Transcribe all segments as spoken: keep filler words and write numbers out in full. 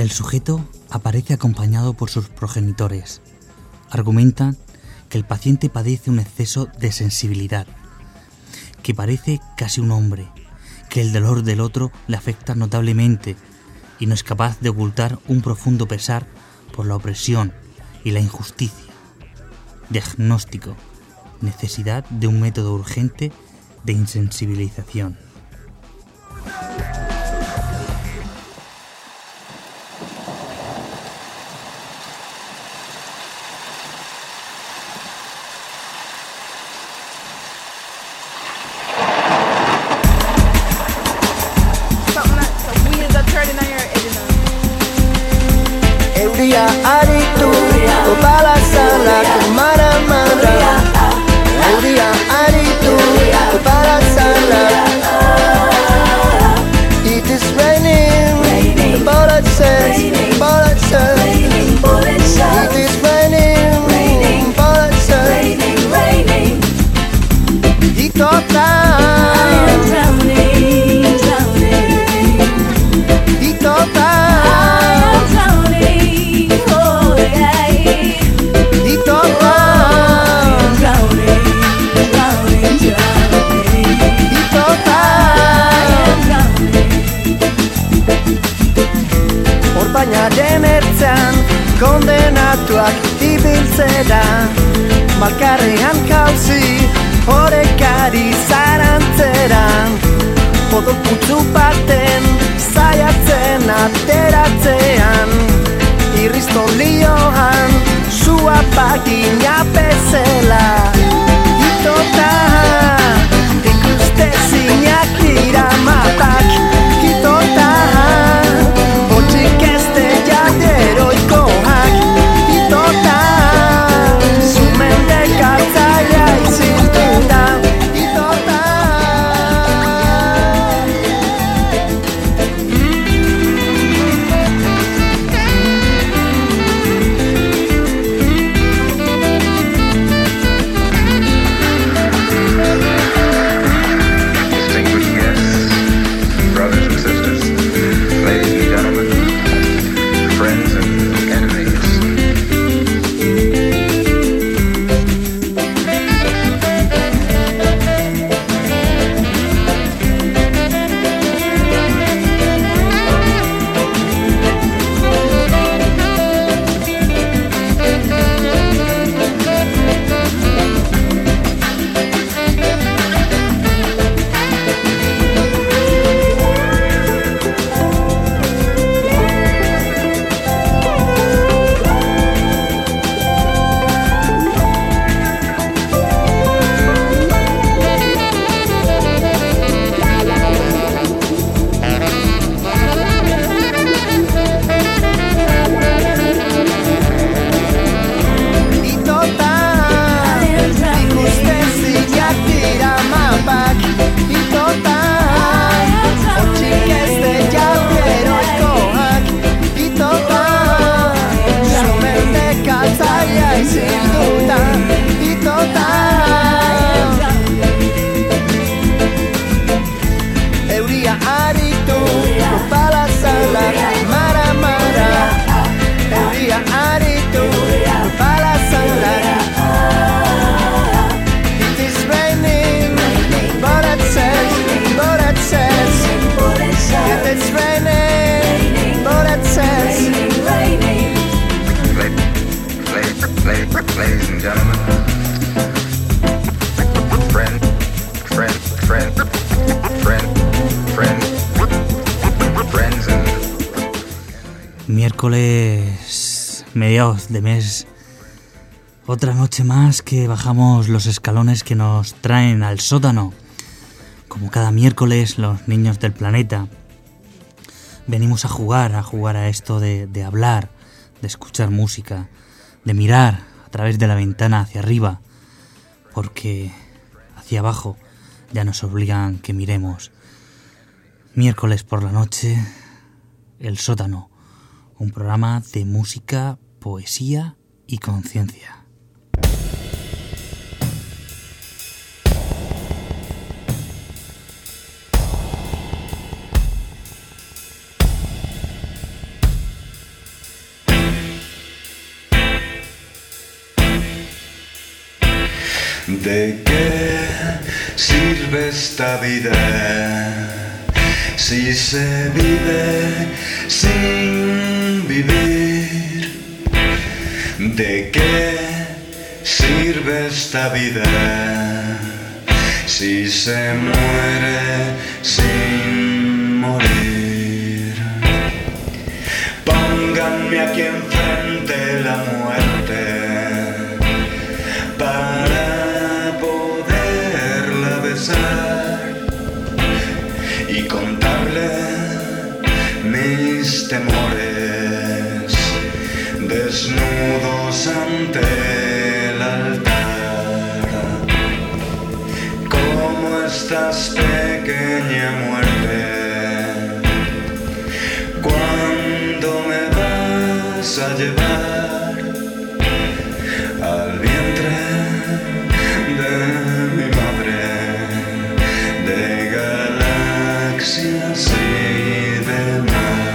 El sujeto aparece acompañado por sus progenitores. Argumentan que el paciente padece un exceso de sensibilidad, que parece casi un hombre, que el dolor del otro le afecta notablemente y no es capaz de ocultar un profundo pesar por la opresión y la injusticia. Diagnóstico: necesidad de un método urgente de insensibilización. Euria aritu, opala sana kemana-mana. Euria aritu, opala sana. It is raining, bullets says, bullets says. It is raining, bullets says. He thought that I am drowning, drowning. He thought that baina denertzen kondenatuak ibiltzera, malkarrean jauzi horekari zarantzeran, odol putzu baten zaiatzen ateratzean, irristolioan sua pagina bezela. Itota ikuste zinak dira matak, itota otxik ezte jaderoikoak, itota zumendek hartzaia iziltuta, itota. Distinguished guests, brothers and sisters, ladies and gentlemen, friends and enemies. Ladies and gentlemen, friend, friend, friend, friend, friend, friends and... Miércoles, mediados de mes, otra noche más que bajamos los escalones que nos traen al sótano. Como cada miércoles, los niños del planeta venimos a jugar, a jugar a esto de, de hablar, de escuchar música, de mirar a través de la ventana hacia arriba, porque hacia abajo ya nos obligan que miremos. Miércoles por la noche, El Sótano, un programa de música, poesía y conciencia. ¿De qué sirve esta vida si se vive sin vivir? ¿De qué sirve esta vida si se muere sin morir? Pónganme aquí enfrente la muerte para poderla besar y contarle mis temores desnudos ante el altar. ¿Cómo estás, pequeña muerte? ¿Cuándo me vas a llevar al vientre de mi madre, de galaxias y de mar?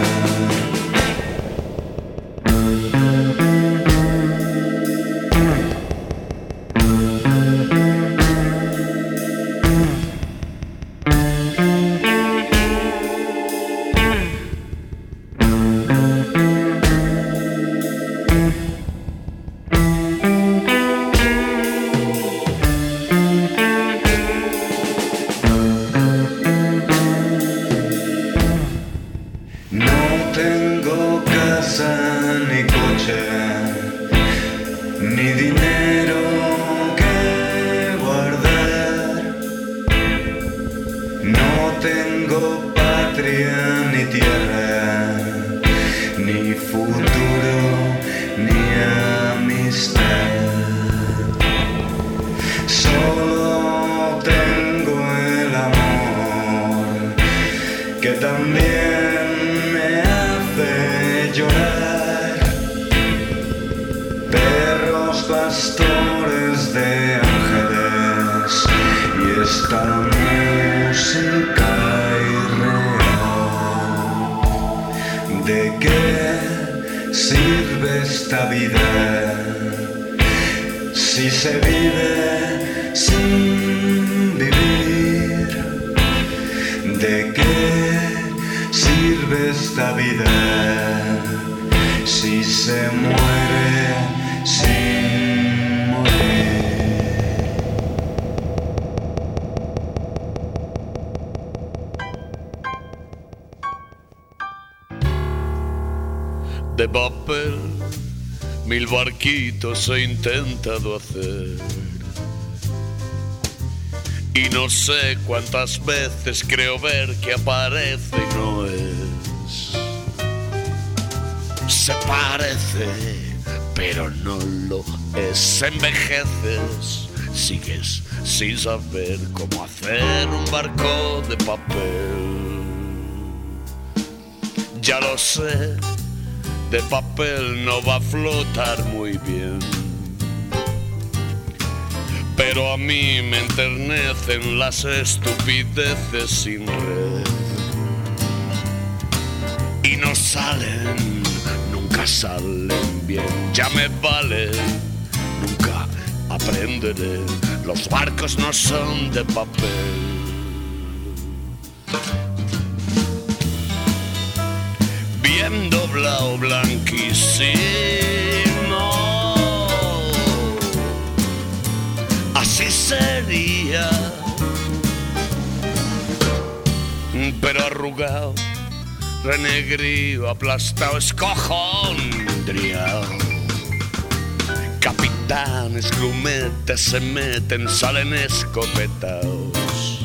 De papel, mil barquitos he intentado hacer y no sé cuántas veces creo ver que aparece y no es. Se parece, pero no lo es. Envejeces, sigues sin saber cómo hacer un barco de papel. Ya lo sé, de papel no va a flotar muy bien, pero a mí me enternecen las estupideces sin red. Y no salen, nunca salen bien, ya me vale, nunca aprenderé. Los barcos no son de papel. Bien doblado, blanquísimo, así sería, pero arrugado, renegrido, aplastado, escojondriado. Capitanes, grumetes se meten, salen escopetados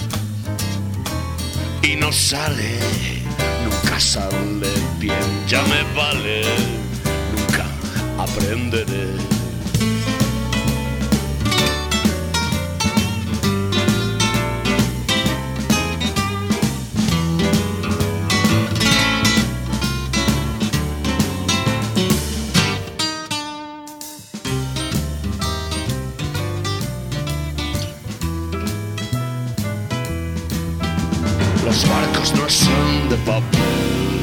y no sale, nunca sale bien, ya me vale, nunca aprenderé. Los barcos no son de papel.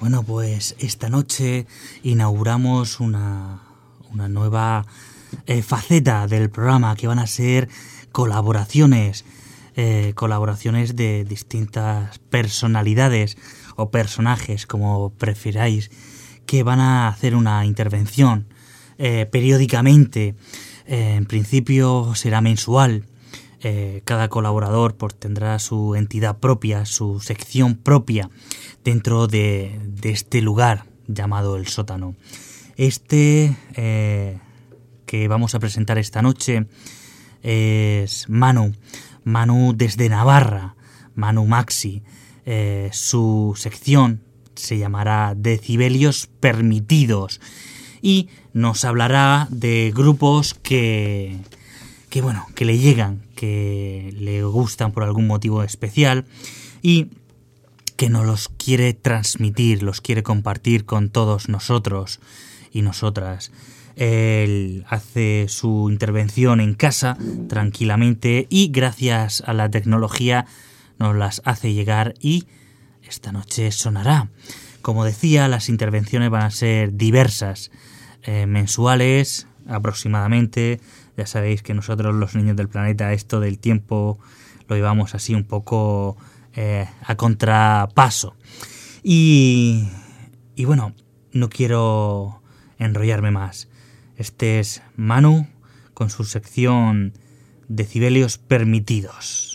Bueno, pues esta noche inauguramos una, una nueva eh, faceta del programa, que van a ser colaboraciones, eh, colaboraciones de distintas personalidades o personajes, como prefiráis, que van a hacer una intervención eh, periódicamente. Eh, en principio será mensual. Eh, cada colaborador pues, tendrá su entidad propia, su sección propia dentro de, de este lugar llamado El Sótano. Este eh, que vamos a presentar esta noche es Manu, Manu desde Navarra, Manu Maxi. Eh, su sección se llamará Decibelios Permitidos y nos hablará de grupos que, que bueno, que le llegan, que le gustan por algún motivo especial y que nos los quiere transmitir, los quiere compartir con todos nosotros y nosotras. Él hace su intervención en casa tranquilamente y gracias a la tecnología nos las hace llegar y esta noche sonará. Como decía, las intervenciones van a ser diversas, eh, mensuales aproximadamente. Ya sabéis que nosotros los niños del planeta esto del tiempo lo llevamos así un poco eh, a contrapaso. Y, y bueno, no quiero enrollarme más. Este es Manu con su sección Decibelios Permitidos.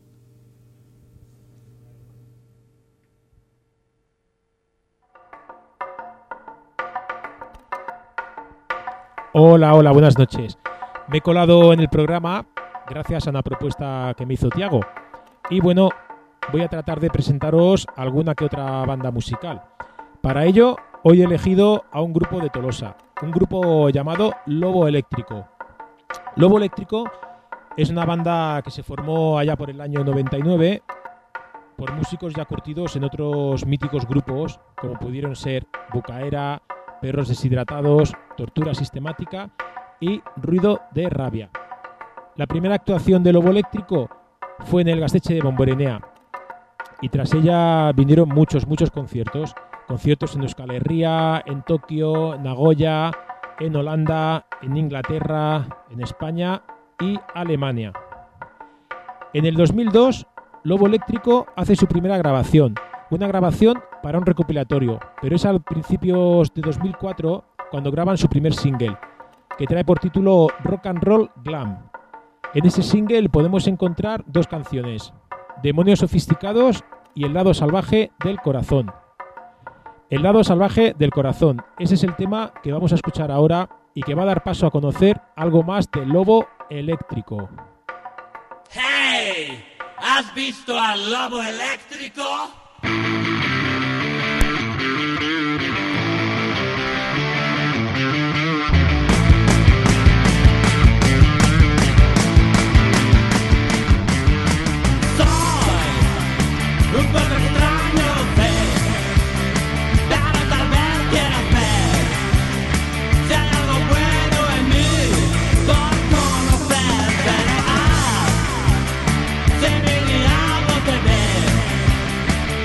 Hola, hola, buenas noches. Me he colado en el programa gracias a una propuesta que me hizo Tiago. Y bueno, voy a tratar de presentaros alguna que otra banda musical. Para ello, hoy he elegido a un grupo de Tolosa, un grupo llamado Lobo Eléctrico. Lobo Eléctrico es una banda que se formó allá por el año noventa y nueve por músicos ya curtidos en otros míticos grupos, como pudieron ser Bucaera, Perros Deshidratados, Tortura Sistemática y Ruido de Rabia. La primera actuación de Lobo Eléctrico fue en el Gasteche de Bomborenea y tras ella vinieron muchos, muchos conciertos. Conciertos en Euskal Herria, en Tokio, Nagoya, en Holanda, en Inglaterra, en España y Alemania. En el dos mil dos, Lobo Eléctrico hace su primera grabación, una grabación para un recopilatorio, pero es a principios de dos mil cuatro cuando graban su primer single, que trae por título Rock and Roll Glam. En ese single podemos encontrar dos canciones, Demonios Sofisticados y El Lado Salvaje del Corazón. El Lado Salvaje del Corazón, ese es el tema que vamos a escuchar ahora y que va a dar paso a conocer algo más de Lobo Eléctrico. ¡Hey! ¿Has visto al Lobo Eléctrico? Un poco extraño, sé, pero tal vez quieras ver si hay algo bueno en mí por conocer, pero ah, si mi diablo te ve,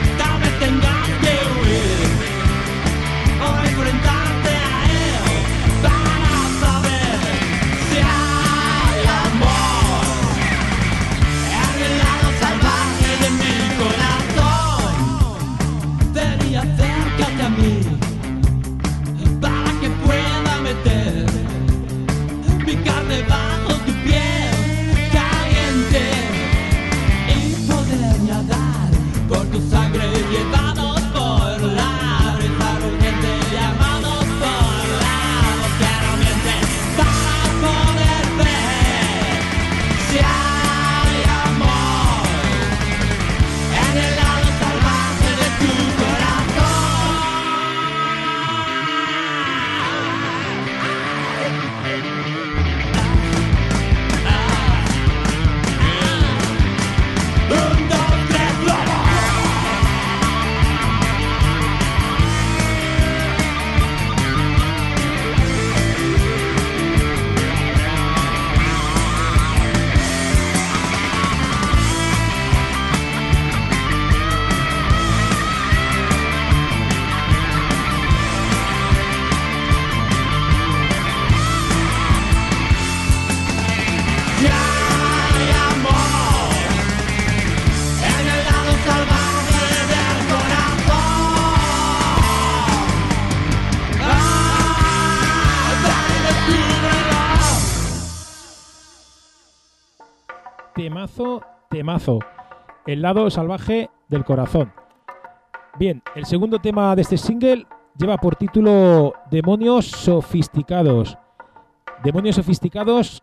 temazo, temazo. El lado salvaje del corazón. Bien, el segundo tema de este single lleva por título Demonios Sofisticados. Demonios Sofisticados,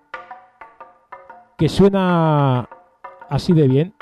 que suena así de bien.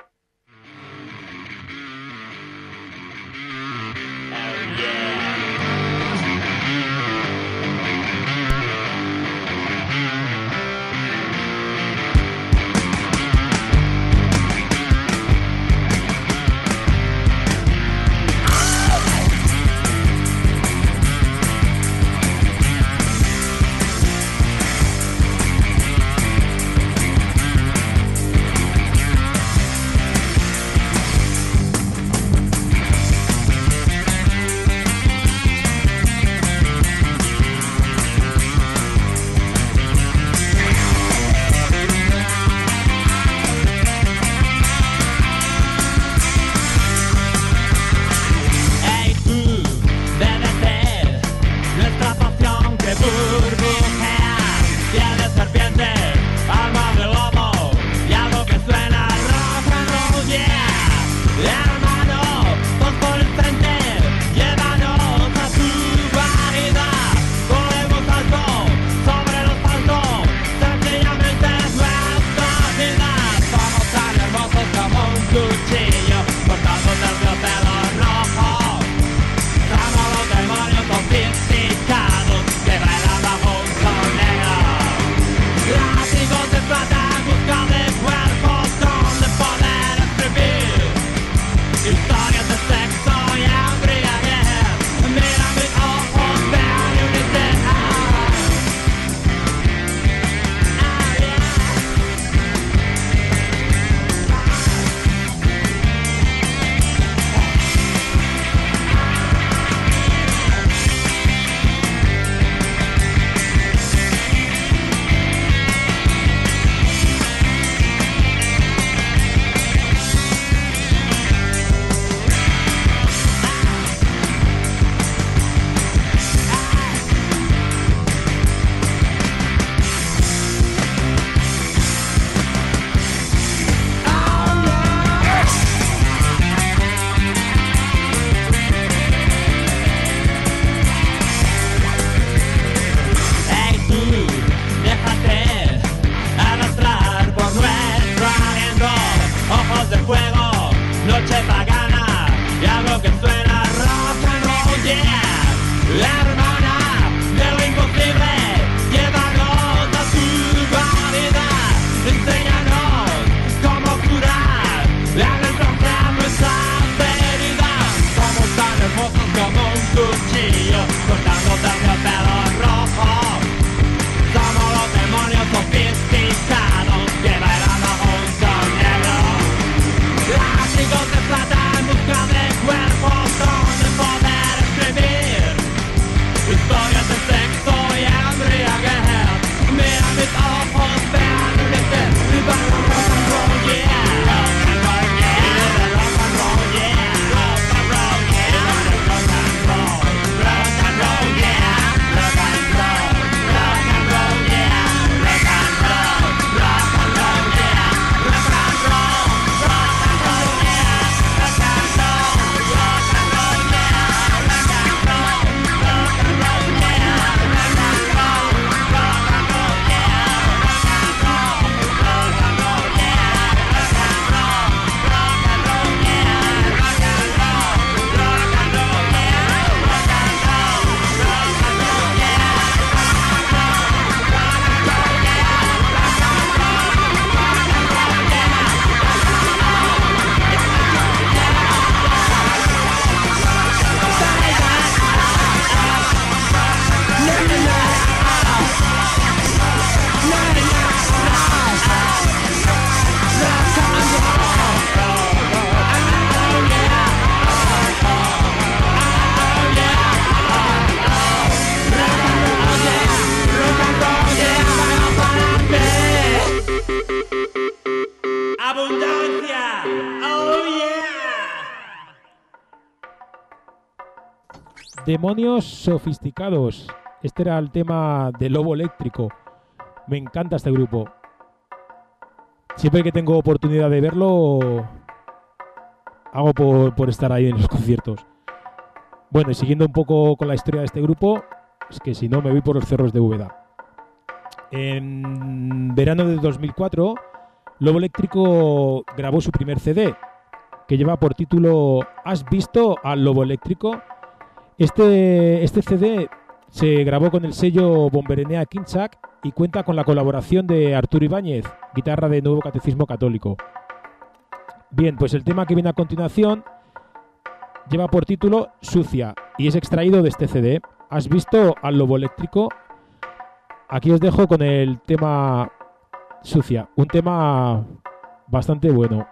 Demonios Sofisticados. Este era el tema de Lobo Eléctrico. Me encanta este grupo. siempre que tengo oportunidad de verlo, hago por, por estar ahí en los conciertos. Bueno, y siguiendo un poco con la historia de este grupo, es que si no me voy por los cerros de Úbeda. En verano de dos mil cuatro, Lobo Eléctrico grabó su primer C D, que lleva por título ¿Has visto al Lobo Eléctrico? Este, este C D se grabó con el sello Bomberenea Kinchak y cuenta con la colaboración de Arturo Ibáñez, guitarra de Nuevo Catecismo Católico. Bien, pues el tema que viene a continuación lleva por título Sucia y es extraído de este C D. ¿Has visto al Lobo Eléctrico? Aquí os dejo con el tema Sucia, un tema bastante bueno.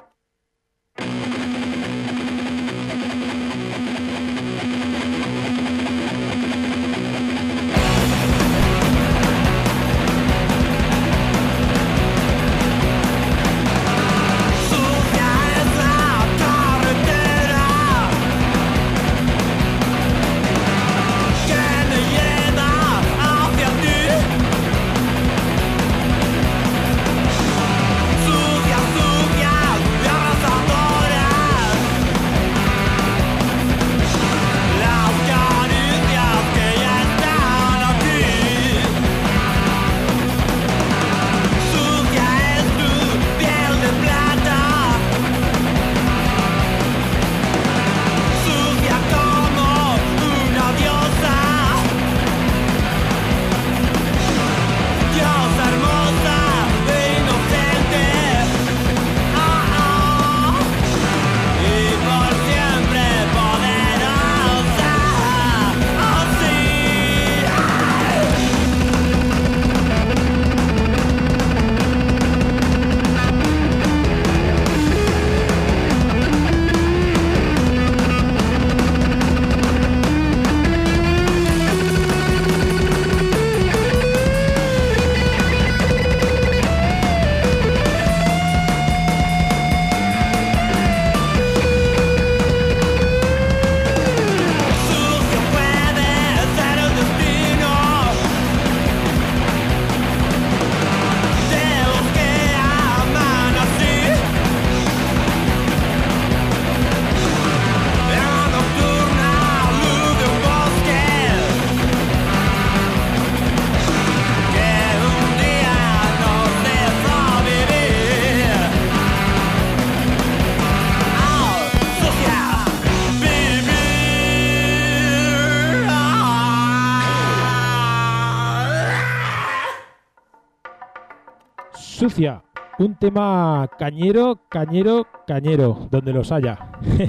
Sucia, un tema cañero, cañero, cañero, donde los haya.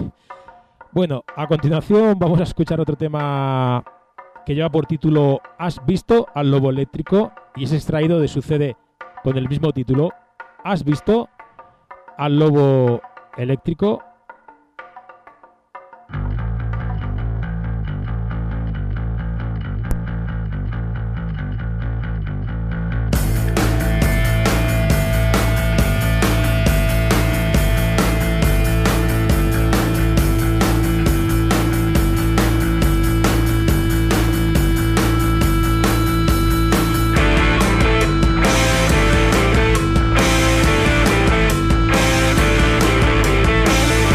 Bueno, a continuación vamos a escuchar otro tema que lleva por título ¿Has visto al Lobo Eléctrico? Y es extraído de su C D con el mismo título. ¿Has visto al Lobo Eléctrico? Sucia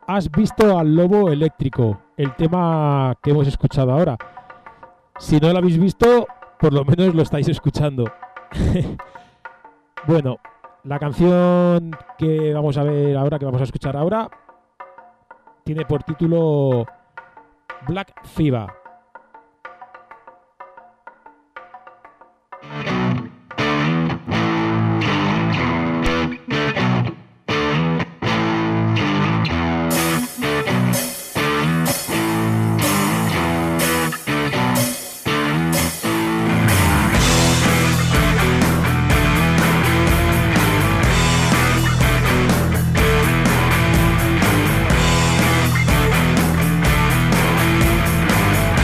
Has visto al lobo eléctrico, el tema que hemos escuchado ahora. Si no lo habéis visto, por lo menos lo estáis escuchando. Bueno, la canción que vamos a ver ahora, que vamos a escuchar ahora, tiene por título Black Fever. Thank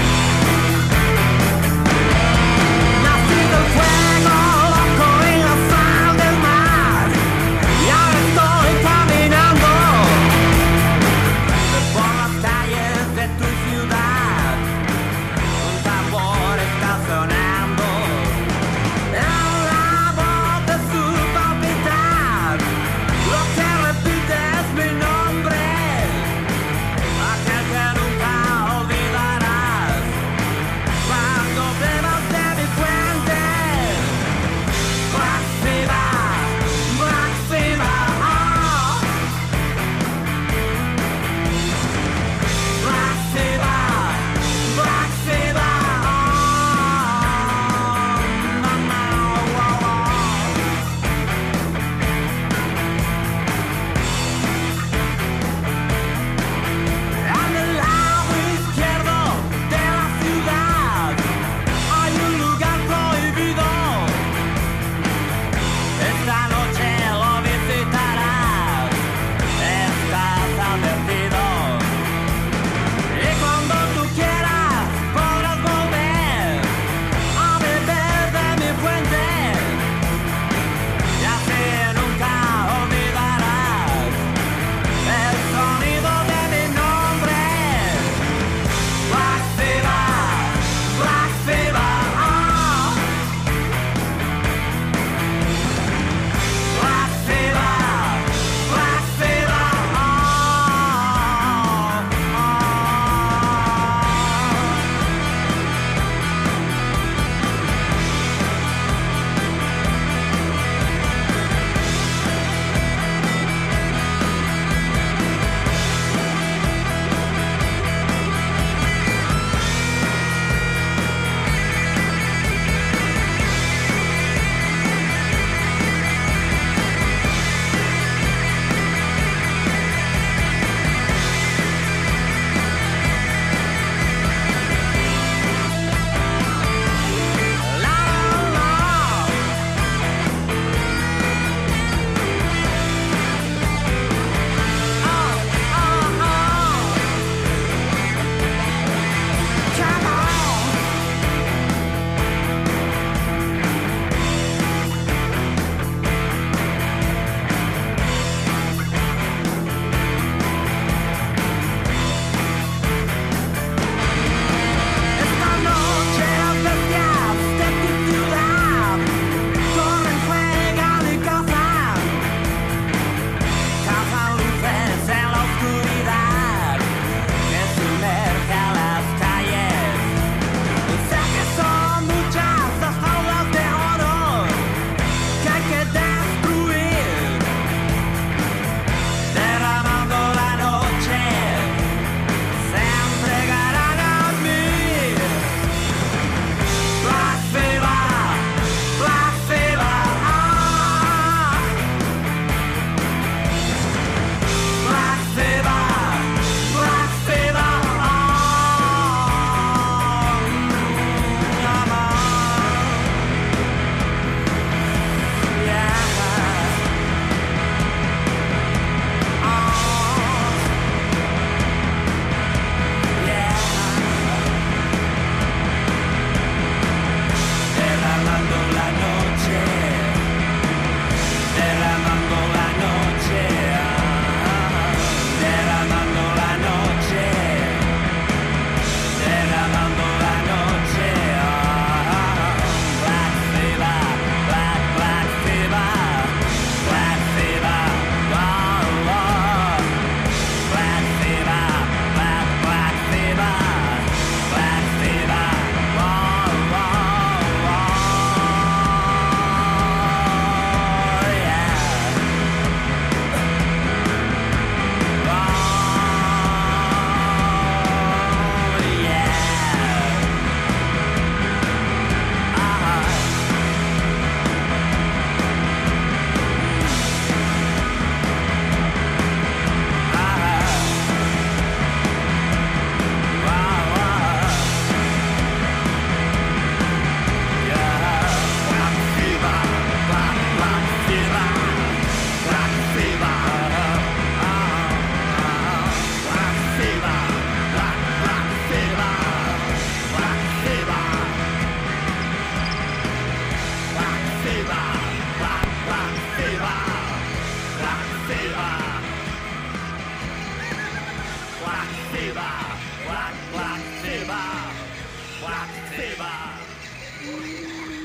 fever, black, black fever, black fever.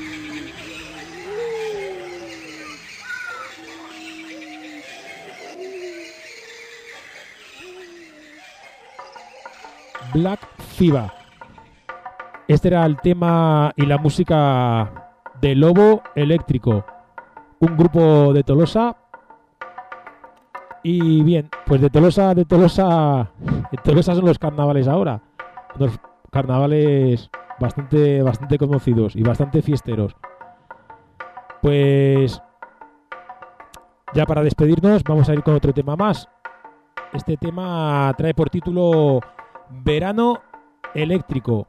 Black Fever. Este era el tema y la música de Lobo Eléctrico, un grupo de Tolosa. Y bien, pues de Tolosa, de Tolosa, de Tolosa son los carnavales ahora, unos carnavales bastante, bastante conocidos y bastante fiesteros. Pues ya para despedirnos vamos a ir con otro tema más. Este tema trae por título Verano Eléctrico.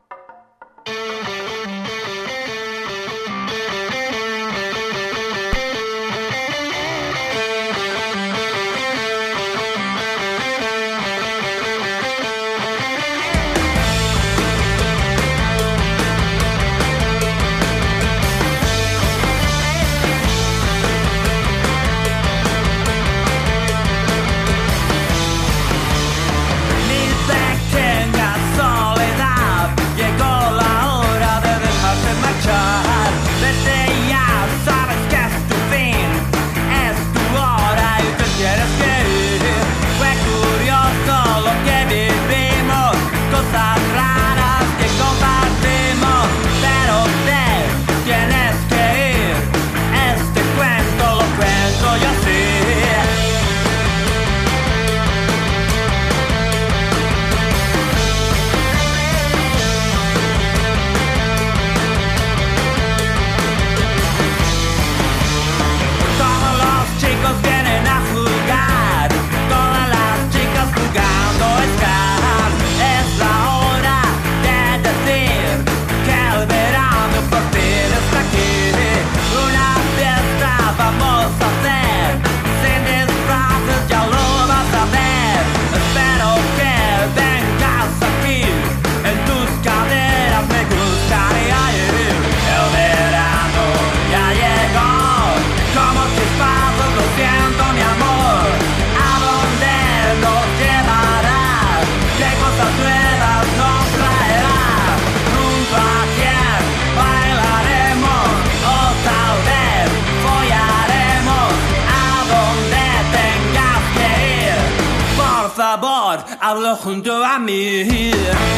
Hablo junto a mí.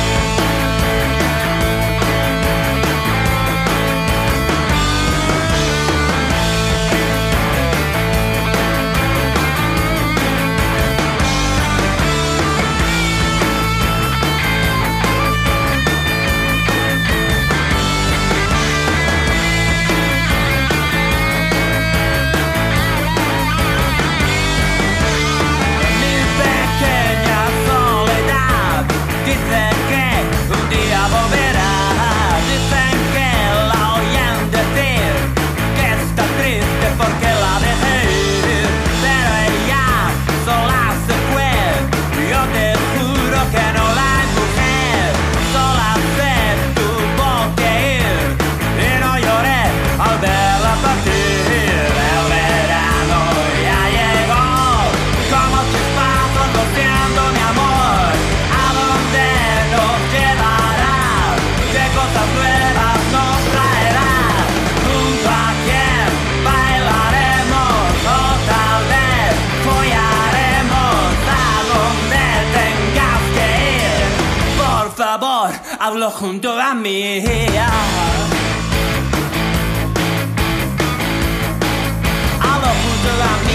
Dice que un día volverá. Dicen que la oyen decir que está triste porque la dejé ir, pero ella sola se fue. Yo te juro que no la empujé, sola se tuvo que ir y no lloré al verla partir. El verano ya llegó como chispazos golpeando mi amor. Nos llevará, qué cosas nuevas nos traerá, junto a quien bailaremos o tal vez follaremos a donde tengas que ir. Por favor, hablo junto a mí. Hablo junto a mí.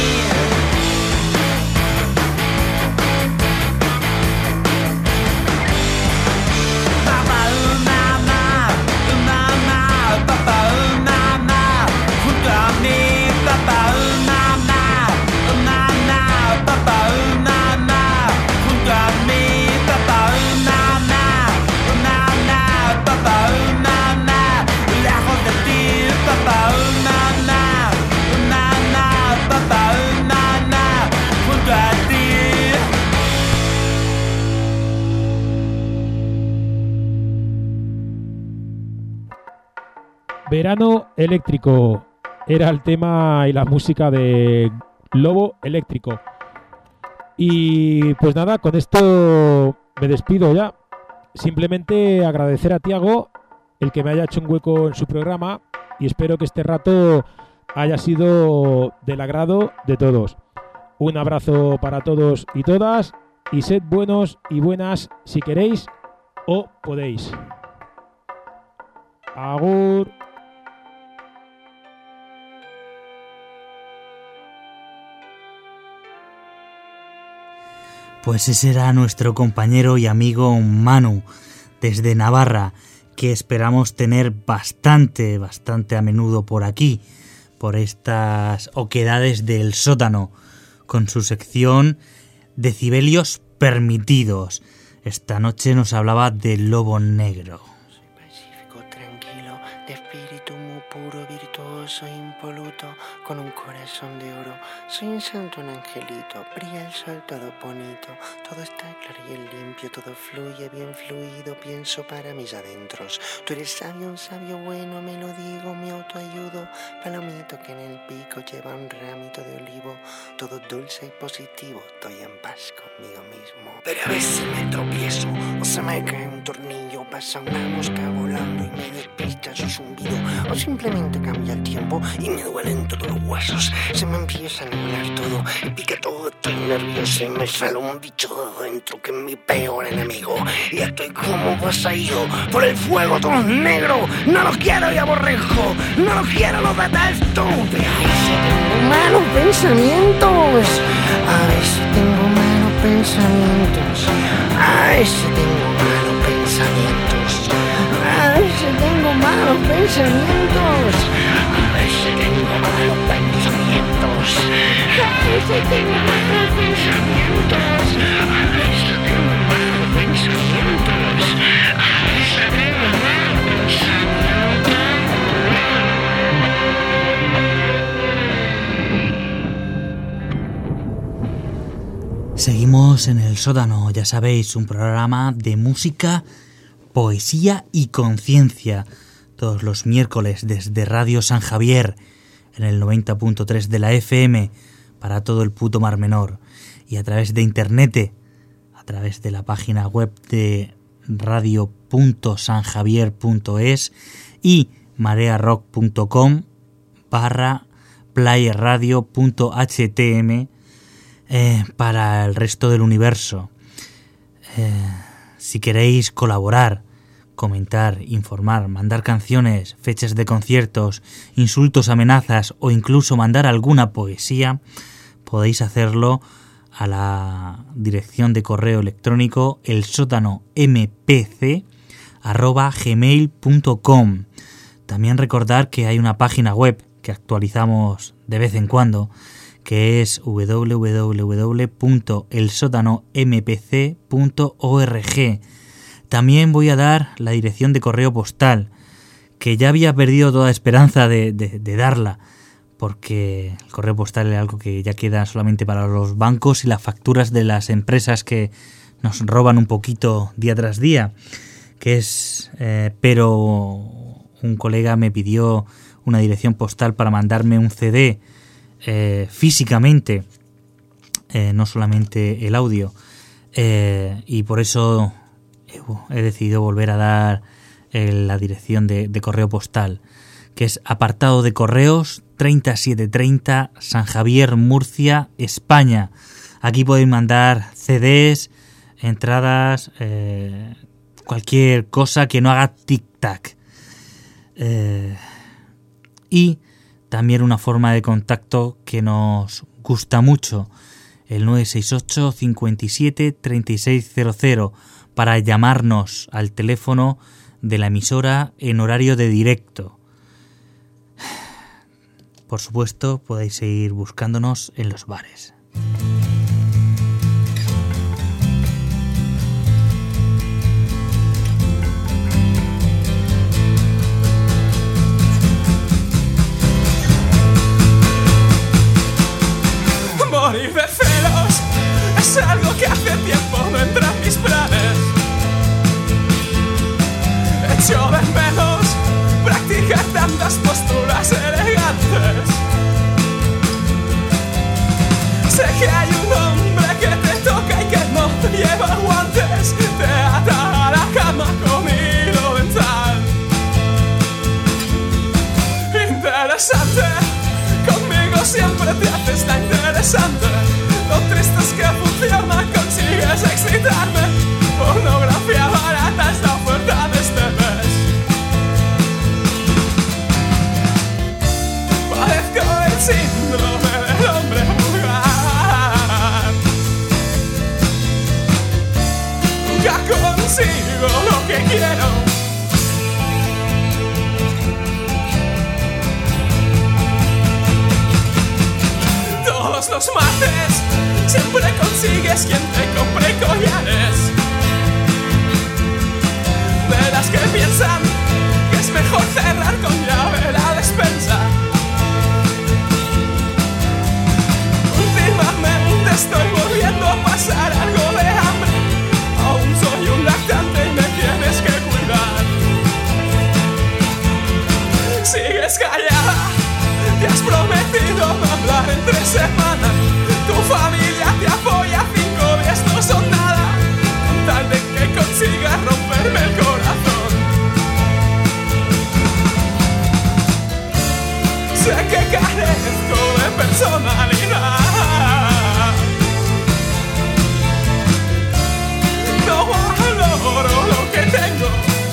Verano Eléctrico era el tema y la música de Lobo Eléctrico. Y pues nada, con esto me despido ya. Simplemente agradecer a Tiago el que me haya hecho un hueco en su programa y espero que este rato haya sido del agrado de todos. Un abrazo para todos y todas y sed buenos y buenas si queréis o podéis. Agur. Pues ese era nuestro compañero y amigo Manu, desde Navarra, que esperamos tener bastante, bastante a menudo por aquí, por estas oquedades del sótano, con su sección Decibelios Permitidos. Esta noche nos hablaba del lobo negro. Soy pacífico, tranquilo, de espíritu muy puro, virtuoso, impoluto, con un corazón de oro. Soy un santo, un angelito, brilla el sol, todo bonito, todo está claro y limpio, todo fluye bien fluido, pienso para mis adentros. Tú eres sabio, un sabio bueno, me lo digo, me autoayudo, palomito que en el pico lleva un ramito de olivo, todo dulce y positivo, estoy en paz conmigo mismo. Pero a veces me tropiezo, o se me cae un tornillo, pasa una mosca volando y me despista su zumbido, o simplemente cambia el tiempo y me duelen todos los huesos, se me empieza a nublar todo y pica todo, estoy nervioso y me sale un bicho de dentro que es mi peor enemigo y estoy como poseído por el fuego, todo es negro, no los quiero y aborrezco, no los quiero, los detesto. Pero a veces tengo malos pensamientos, a veces tengo malos pensamientos, a veces tengo malos pensamientos, a veces tengo malos pensamientos, a veces tengo malos pensamientos, a veces tengo malos pensamientos, a veces tengo malos pensamientos, a veces tengo malos pensamientos. Seguimos en el sótano, ya sabéis, un programa de música, poesía y conciencia, todos los miércoles desde Radio San Javier, en el noventa punto tres de la F M, para todo el puto Mar Menor, y a través de internet, a través de la página web de radio punto san javier punto es y marearock punto com barra playerradio punto htm eh, para el resto del universo. Eh, si queréis colaborar, comentar, informar, mandar canciones, fechas de conciertos, insultos, amenazas o incluso mandar alguna poesía, podéis hacerlo a la dirección de correo electrónico elsótanompc arroba gmail punto com. También recordar que hay una página web que actualizamos de vez en cuando, que es doble u doble u doble u punto el sótano m p c punto org. También voy a dar la dirección de correo postal, que ya había perdido toda esperanza de, de, de darla, porque el correo postal es algo que ya queda solamente para los bancos y las facturas de las empresas que nos roban un poquito día tras día, que es, eh, pero un colega me pidió una dirección postal para mandarme un C D eh, físicamente, eh, no solamente el audio, eh, y por eso he decidido volver a dar eh, la dirección de, de correo postal, que es apartado de correos treinta mil setecientos treinta, San Javier, Murcia, España. Aquí podéis mandar C Ds, entradas, eh, cualquier cosa que no haga tic-tac. Eh, y también una forma de contacto que nos gusta mucho, el nueve seis ocho, cincuenta y siete, treinta y seis cero cero, para llamarnos al teléfono de la emisora en horario de directo. Por supuesto, podéis seguir buscándonos en los bares. Morir de celos es algo que hace tiempo no entra en mis planes. Echo de menos practicar tantas posturas elegantes. Sé que hay un hombre que te toca y que no lleva guantes. consigo lo que quiero. Todos los martes siempre consigues quien te compre collares de las que piensan que es mejor cerrar con llave la despensa. Últimamente estoy volviendo a pasar algo de hambre. Aún soy un lactante y me tienes que cuidar. Sigues callada, te has prometido no hablar en tres semanas. Tu familia te apoya, cinco días no son nada, con tal de que consigas romperme el corazón. Sé que carezco de personalidad. No valoro lo que tengo.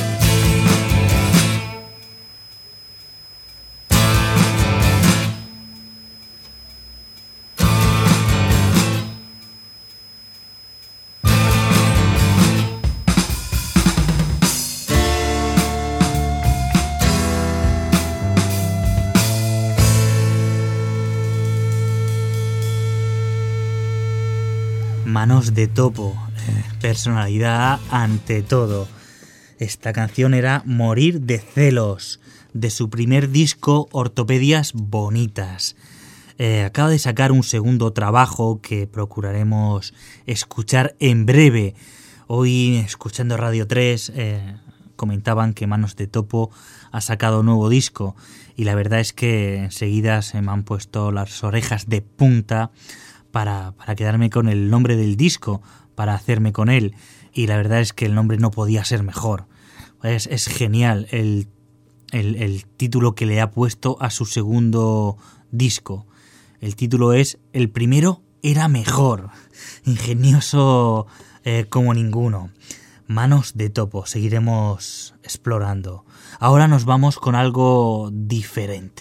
Manos de Topo, eh, personalidad ante todo. Esta canción era Morir de celos, de su primer disco Ortopedias Bonitas. Eh, acaba de sacar un segundo trabajo que procuraremos escuchar en breve. Hoy, escuchando Radio tres, eh, comentaban que Manos de Topo ha sacado un nuevo disco y la verdad es que enseguida se me han puesto las orejas de punta Para, para quedarme con el nombre del disco, para hacerme con él, y la verdad es que el nombre no podía ser mejor. Es, es genial el, el, el título que le ha puesto a su segundo disco. El título es El primero era mejor. Ingenioso eh, como ninguno. Manos de Topo, seguiremos explorando. Ahora nos vamos con algo diferente.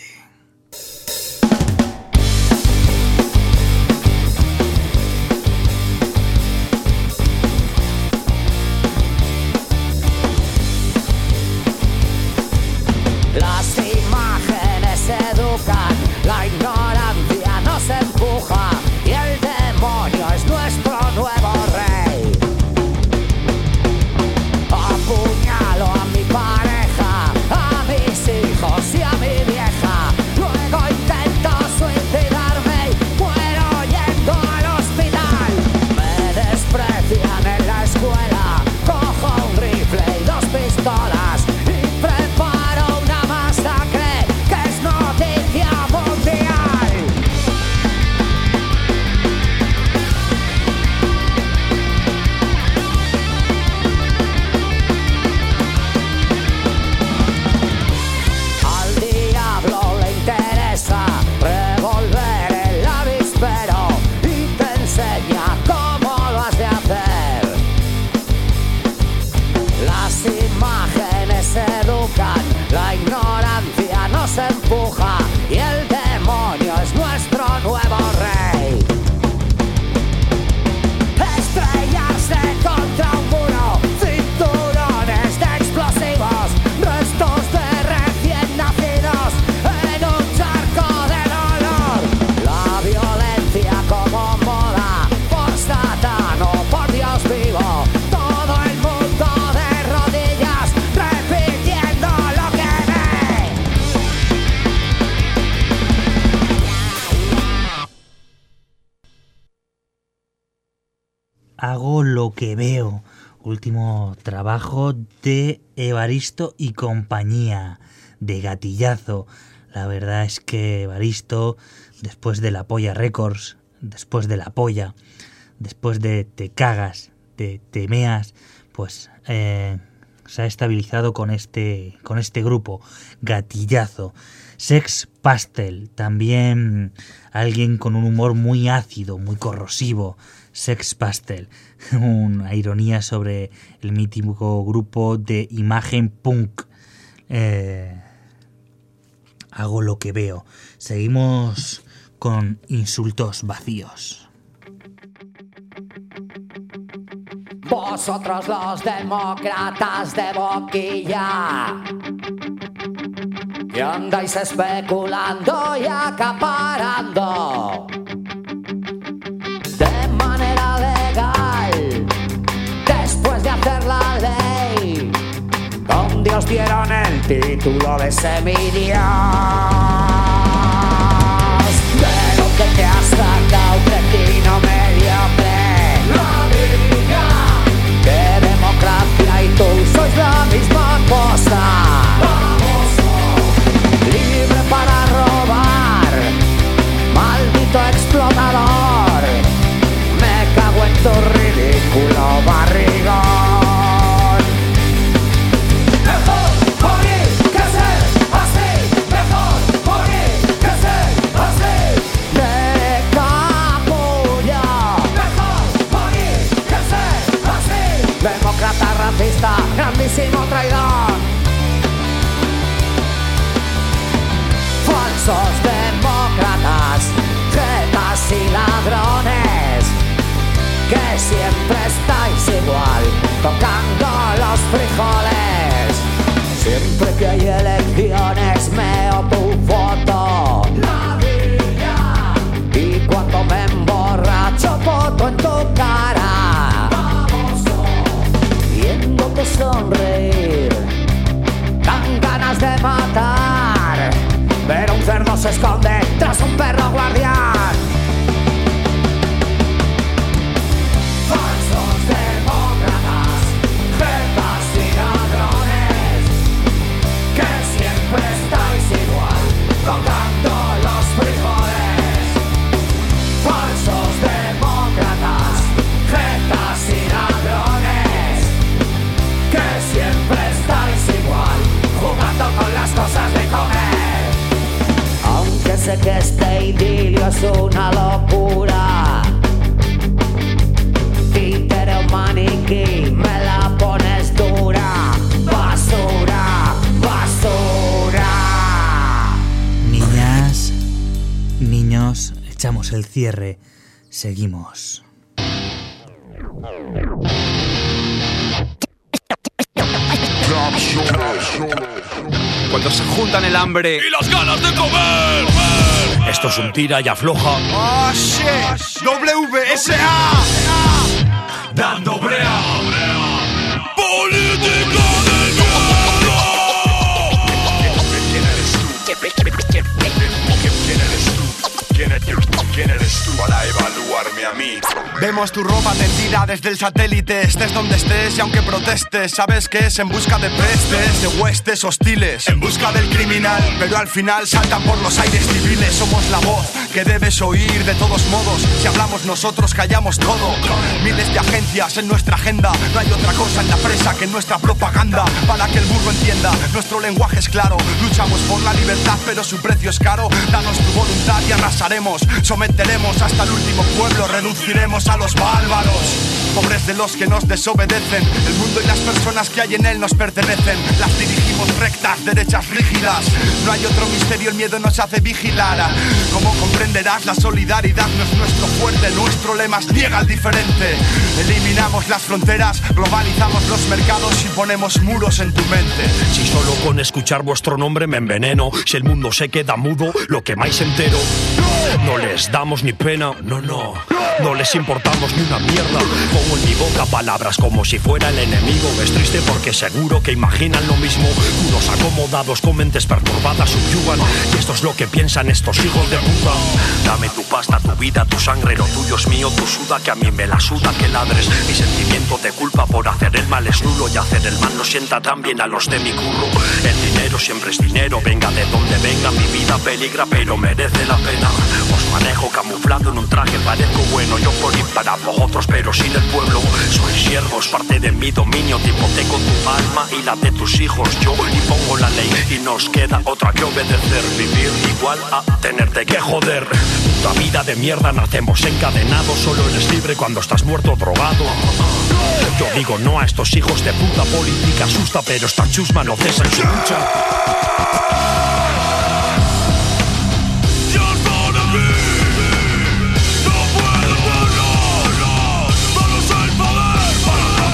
Las imágenes educan, la ignorancia nos empuja y el demonio es nuestro nuevo rey. Apuñalo a mi pareja, a mis hijos y a mi vieja. Luego intento suicidarme y muero yendo al hospital. Me desprecian en la escuela, cojo un rifle y dos pistolas y preparo una masacre que es noticia mundial. Al diablo le interesa revolver el avispero y te enseña cómo lo has de hacer. Las imágenes educan, la ignorancia nos empuja y el demonio es nuestro nuevo rey. Estrellarse contra un muro, cinturones de explosivos, restos de recién nacidos en un charco de dolor. La violencia como moda, por Satán o por Dios vivo, todo el mundo de rodillas repitiendo lo que ve. Hago lo que veo. Último trabajo de Evaristo y compañía, de Gatillazo. La verdad es que Evaristo, después de La Polla Records, después de La Polla, después de Te Cagas, de Te Meas, pues eh, se ha estabilizado con este, con este grupo, Gatillazo. Sex Pastel, también alguien con un humor muy ácido, muy corrosivo. Sex Pastel, una ironía sobre el mítico grupo de imagen punk. Eh, hago lo que veo. Seguimos con Insultos Vacíos. Vosotros los demócratas de boquilla, que andáis especulando y acaparando de manera legal, después de hacer la ley, donde os dieron el título de semidios. Pero que te has sacado, cretino mediocre. La vida, que democracia y tú sois la misma cosa. Libre para robar, maldito explotador. Me cago en tu ridículo barrigón. Mejor morir que ser así. Mejor morir que ser así. De capullo. Mejor morir que ser así. Demócrata racista, grandísimo traidor. Falsos demócratas, jetas y ladrones, que siempre estáis igual, tocando los frijoles. Siempre que hay elecciones meo tu foto, la villa, y cuando me emborracho foto en tu cara. Baboso, viéndote sonreír, dan ganas de matar, pero un cerdo se esconde tras un perro guardián. Falsos demócratas, jetas y ladrones, que siempre estáis igual, tocando los frijoles. Falsos demócratas, jetas y ladrones, que siempre estáis igual, jugando con las cosas de comer. Aunque sé que este idilio es una locura, títere o maniquí, me la pones dura. Basura, basura. Niñas, niños, echamos el cierre. Seguimos. Cuando se juntan el hambre ¡Y las ganas de comer! esto es un tira y afloja. ¡Oh, shit! W S A Dando brea. Política del miedo. ¿Quién eres tú? ¿Quién eres tú? ¿Quién eres tú? ¿Quién eres tú para evaluarme a mí? Vemos tu ropa tendida desde el satélite. Estés donde estés y aunque protestes, sabes que es en busca de prestes, de huestes hostiles, en busca del criminal, pero al final saltan por los aires civiles. Somos la voz que debes oír de todos modos. Si hablamos nosotros callamos todo. Miles de agencias en nuestra agenda, no hay otra cosa en la presa que nuestra propaganda. Para que el burro entienda, nuestro lenguaje es claro. Luchamos por la libertad pero su precio es caro. Danos tu voluntad y arrasaremos, someteremos hasta el último pueblo, reduciremos a los bárbaros. Pobres de los que nos desobedecen, el mundo y las personas que hay en él nos pertenecen. Las dirigimos rectas, derechas rígidas. No hay otro misterio, el miedo nos hace vigilar. Como comprenderás, la solidaridad no es nuestro fuerte. Nuestro lema es niega al diferente. Eliminamos las fronteras, globalizamos los mercados y ponemos muros en tu mente. Si solo con escuchar vuestro nombre me enveneno, si el mundo se queda mudo, lo quemáis entero. No les damos ni pena, no, no, no les importamos ni una mierda. Pongo en mi boca palabras como si fuera el enemigo. Es triste porque seguro que imaginan lo mismo. Unos acomodados con mentes perturbadas subyugan, y esto es lo que piensan estos hijos de puta. Dame tu pasta, tu vida, tu sangre, lo tuyo es mío, tu suda, que a mí me la suda que ladres. Mi sentimiento de culpa por hacer el mal es nulo, y hacer el mal no sienta tan bien a los de mi curro. El dinero siempre es dinero, venga de donde venga. Mi vida peligra pero merece la pena. Os manejo camuflado en un traje, parezco bueno yo por ir para vosotros pero sin el pueblo. Sois siervos, parte de mi dominio, te hipoteco tu alma y la de tus hijos. Yo impongo la ley y nos queda otra que obedecer. Vivir igual a tenerte que joder. Puta vida de mierda, nacemos encadenados. Solo eres libre cuando estás muerto o drogado. Yo digo no a estos hijos de puta. Política asusta pero esta chusma no cesa en su lucha. ¡No puedo! ¡No! ¡No! ¡Vamos al poder!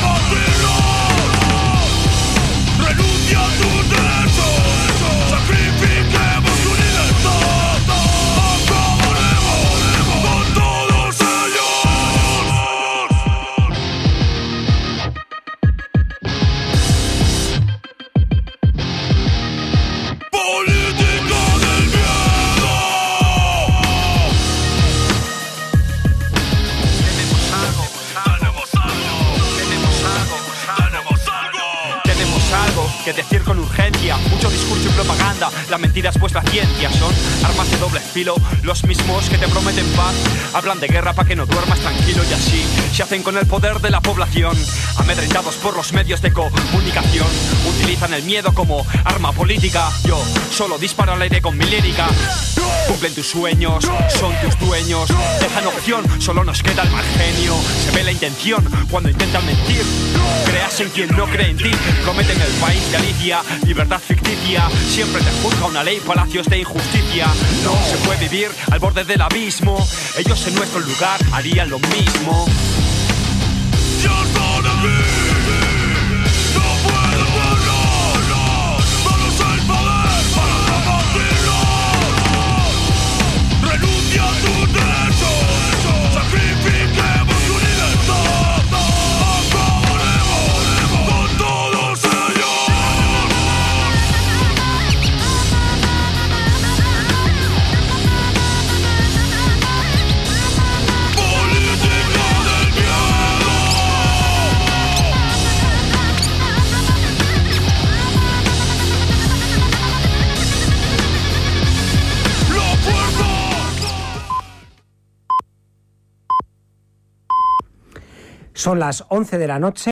que decir con urgencia. Mucho discurso y propaganda, la mentira es vuestra ciencia. Son armas de doble filo, los mismos que te prometen paz. Hablan de guerra para que no duermas tranquilo y así se hacen con el poder de la población. Amedrentados por los medios de comunicación, utilizan el miedo como arma política. Yo solo disparo al aire con mi lírica. Cumplen tus sueños, son tus dueños. Dejan opción, solo nos queda el mal genio. Se ve la intención cuando intentan mentir. Creas en quien no cree en ti. Prometen el país de Alicia, libertad ficticia. Siempre te juzga una ley, palacios de injusticia. No se puede vivir al borde del abismo. Ellos en nuestro lugar harían lo mismo. Just wanna be, no puedes verlo, danos el poder para combatirlo. Renuncia a tus derechos, sacrifiquemos tu libertad. Acabaremos con todos ellos. Política del miedo. La fuerza. Son las once de la noche.